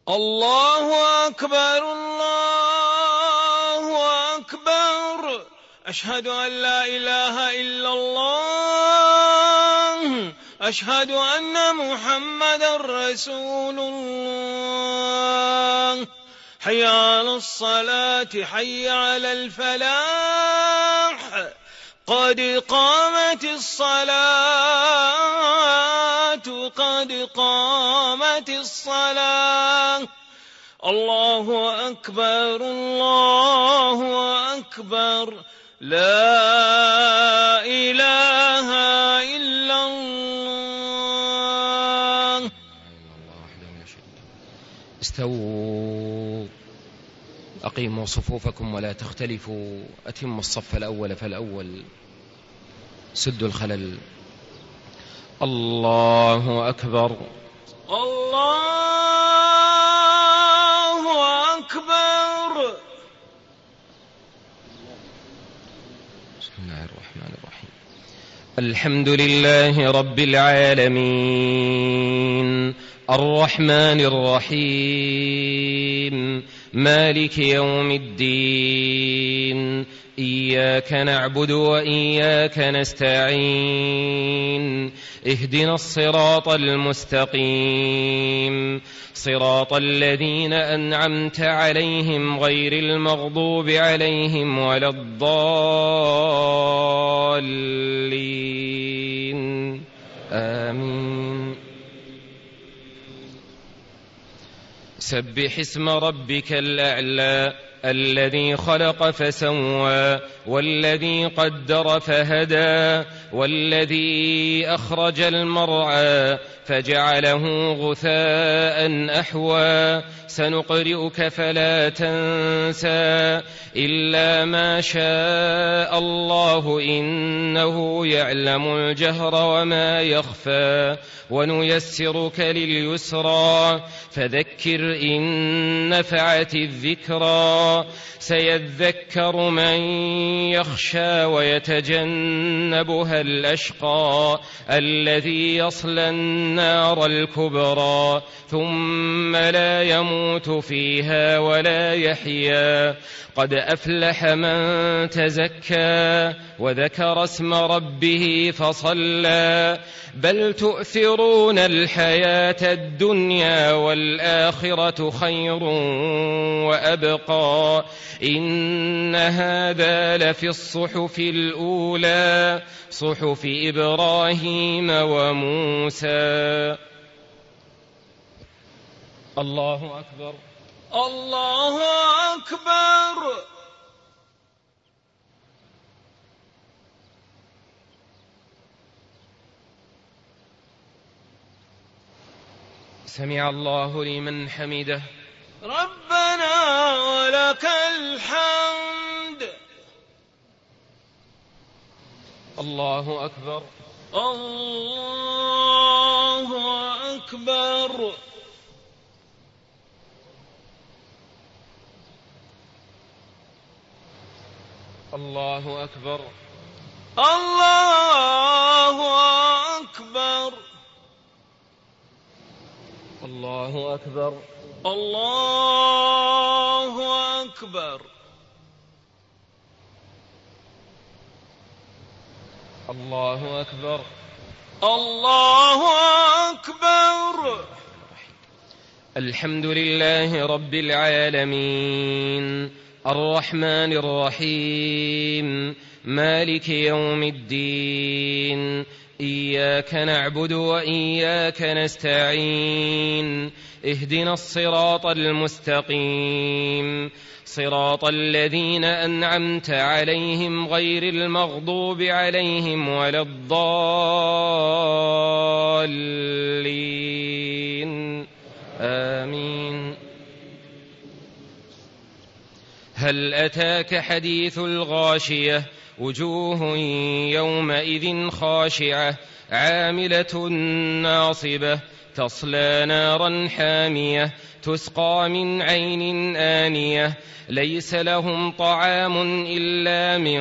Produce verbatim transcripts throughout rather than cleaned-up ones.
الله أكبر الله أكبر. أشهد أن لا إله إلا الله. أشهد أن محمدا رسول الله. حي على الصلاة حي على الفلاح. قد قامت الصلاة قد قامت الصلاة. الله أكبر الله أكبر. لا إله إلا الله. استووا أقيموا صفوفكم ولا تختلفوا. أتموا الصف الأول فالأول. سدوا الخلل. الله أكبر الله أكبر. بسم الله الرحمن الرحيم. الحمد لله رب العالمين الرحمن الرحيم مالك يوم الدين. إياك نعبد وإياك نستعين. اهدنا الصراط المستقيم صراط الذين أنعمت عليهم غير المغضوب عليهم ولا الضالين. آمين. سبح اسم ربك الأعلى الذي خلق فسوى والذي قدر فهدى والذي أخرج المرعى فجعله غثاء أحوى. سنقرئك فلا تنسى إلا ما شاء الله إنه يعلم الجهر وما يخفى. ونيسرك لليسرى فذكر إن نفعت الذكرى. سيذكر من يخشى ويتجنبها الأشقى الذي يصلى النار الكبرى ثم لا يموت فيها ولا يحيا. قد أفلح من تزكى وذكر اسم ربه فصلى. بل تؤثرون الحياة الدنيا والآخرة خير وأبقى. إن هذا لفي الصحف الأولى صحف إبراهيم وموسى. الله أكبر الله أكبر. سمع الله لمن حمده. ربنا ولك الحمد. الله أكبر الله أكبر. الله أكبر الله أكبر. الله أكبر الله أكبر. الله أكبر الله أكبر. الحمد لله رب العالمين الرحمن الرحيم مالك يوم الدين. إياك نعبد وإياك نستعين. اهدنا الصراط المستقيم صراط الذين أنعمت عليهم غير المغضوب عليهم ولا الضالين. آمين. هل أتاك حديث الغاشية وجوه يومئذ خاشعة عاملة ناصبة تصلى نارا حامية تسقى من عين آنية ليس لهم طعام إلا من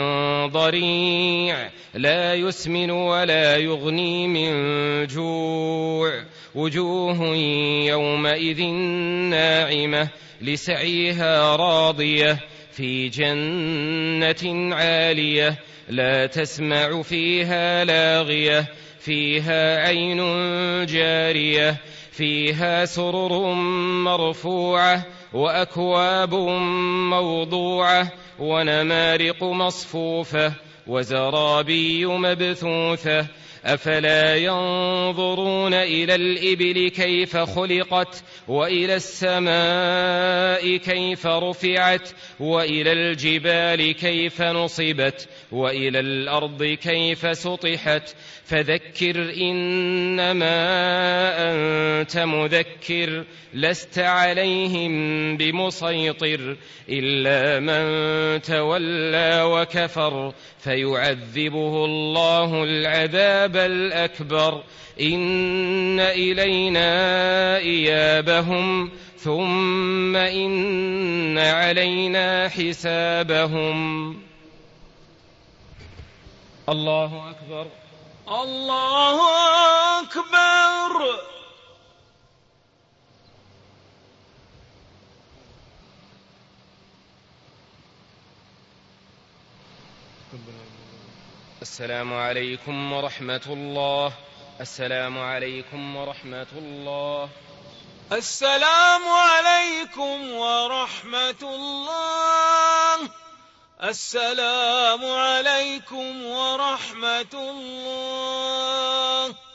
ضريع لا يسمن ولا يغني من جوع وجوه يومئذ ناعمة لسعيها راضية في جنة عالية لا تسمع فيها لاغية فيها عين جارية فيها سرر مرفوعة وأكواب موضوعة ونمارق مصفوفة وزرابي مبثوثة أفلا ينظرون إلى الإبل كيف خلقت وإلى السماء كيف رفعت وإلى الجبال كيف نصبت وإلى الأرض كيف سطحت فذكر إنما أنت مذكر لست عليهم بمسيطر إلا من تولى وكفر فيعذبه الله العذاب الأكبر إن إلينا إيابهم ثم إن علينا حسابهم. الله أكبر الله أكبر. السلام عليكم ورحمة الله. السلام عليكم ورحمة الله. السلام عليكم ورحمة الله. السلام عليكم ورحمة الله.